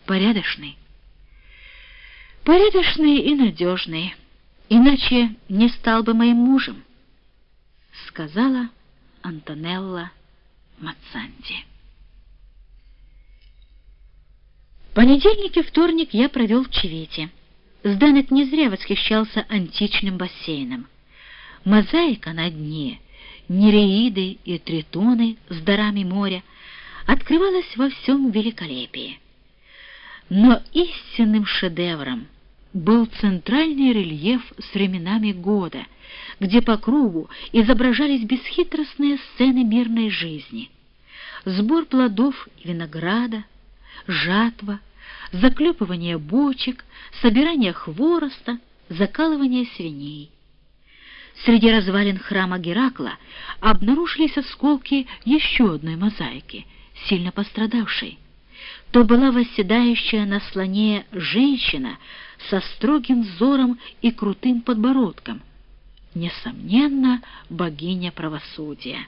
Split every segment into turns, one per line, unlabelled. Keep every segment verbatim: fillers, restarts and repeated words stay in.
порядочный. Порядочный и надежный, иначе не стал бы моим мужем, сказала Антонелла Мацанди. Понедельник и вторник я провел в Чивите. Зданек не зря восхищался античным бассейном. Мозаика на дне, нереиды и тритоны с дарами моря открывалась во всем великолепии. Но истинным шедевром был центральный рельеф с временами года, где по кругу изображались бесхитростные сцены мирной жизни. Сбор плодов и винограда, жатва, заклепывание бочек, собирание хвороста, закалывание свиней. Среди развалин храма Геракла обнаружились осколки еще одной мозаики, сильно пострадавшей. То была восседающая на слоне женщина со строгим взором и крутым подбородком, несомненно, богиня правосудия.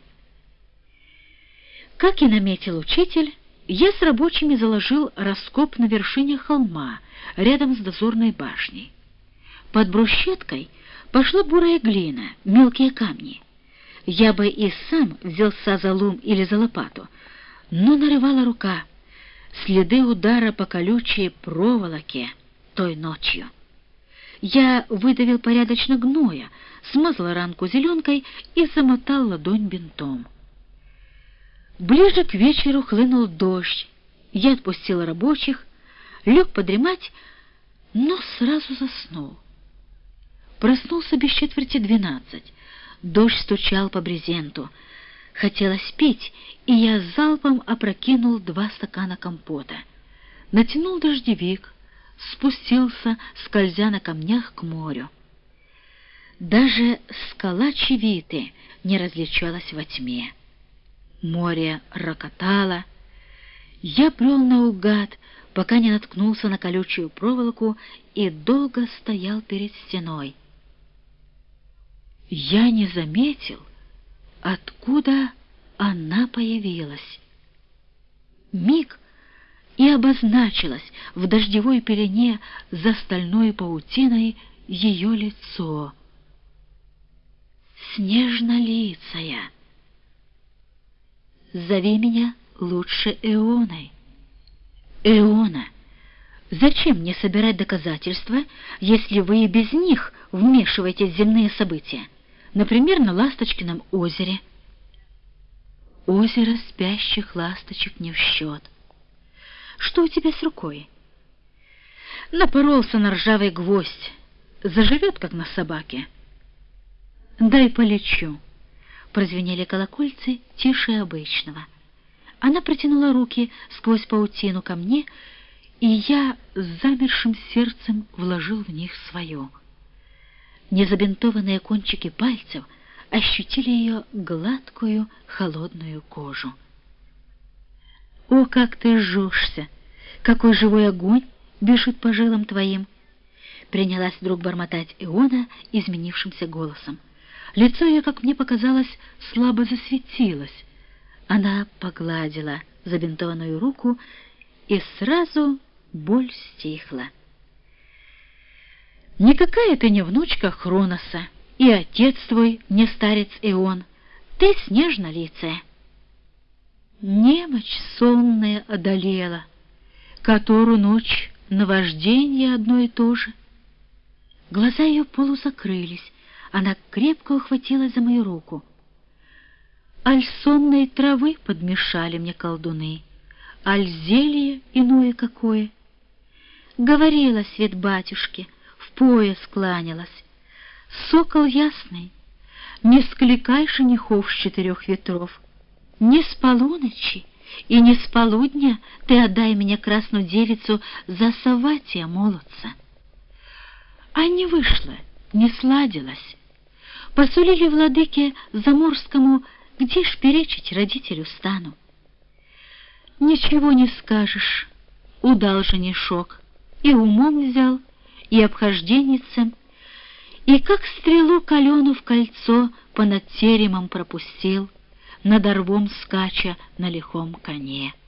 Как и наметил учитель, я с рабочими заложил раскоп на вершине холма, рядом с дозорной башней. Под брусчаткой пошла бурая глина, мелкие камни. Я бы и сам взялся за лом или за лопату, но нарывала рука, следы удара по колючей проволоке той ночью. Я выдавил порядочно гноя, смазал ранку зеленкой и замотал ладонь бинтом. Ближе к вечеру хлынул дождь. Я отпустил рабочих, лег подремать, но сразу заснул. Проснулся без четверти двенадцать. Дождь стучал по брезенту. Хотелось пить, и я залпом опрокинул два стакана компота. Натянул дождевик, спустился, скользя на камнях к морю. Даже скала Чивиты не различалась во тьме. Море рокотало. Я брел наугад, пока не наткнулся на колючую проволоку и долго стоял перед стеной. Я не заметил, откуда она появилась. Миг, и обозначилось в дождевой пелене за стальной паутиной ее лицо. Снежнолицая. Зови меня лучше Эоной. Эона, зачем мне собирать доказательства, если вы и без них вмешиваетесь в земные события? Например, на Ласточкином озере. Озеро спящих ласточек не в счет. Что у тебя с рукой? Напоролся на ржавый гвоздь. Заживет, как на собаке. Дай полечу. Прозвенели колокольцы тише обычного. Она протянула руки сквозь паутину ко мне, и я с замершим сердцем вложил в них свое. Незабинтованные кончики пальцев ощутили ее гладкую, холодную кожу. «О, как ты жжешься! Какой живой огонь бежит по жилам твоим!» Принялась вдруг бормотать Эона изменившимся голосом. Лицо ее, как мне показалось, слабо засветилось. Она погладила забинтованную руку, и сразу боль стихла. «Никакая ты не внучка Хроноса, и отец твой не старец Ион. Ты снежнолицая». Немочь сонная одолела, которую ночь наважденье одно и то же. Глаза ее полузакрылись, она крепко ухватилась за мою руку. Аль сонной травы подмешали мне колдуны, аль зелье иное какое. Говорила свет батюшки, в пояс кланялась. Сокол ясный, не скликай женихов с четырех ветров. Не с полуночи и не с полудня ты отдай меня красную девицу за Савватия молодца. А не вышло, не сладилось. Посулили владыке Заморскому, где ж перечить родителю стану. Ничего не скажешь, удал женишок, и умом взял, и обхожденницем, и как стрелу калену в кольцо понад теремом пропустил, над орвом скача на лихом коне.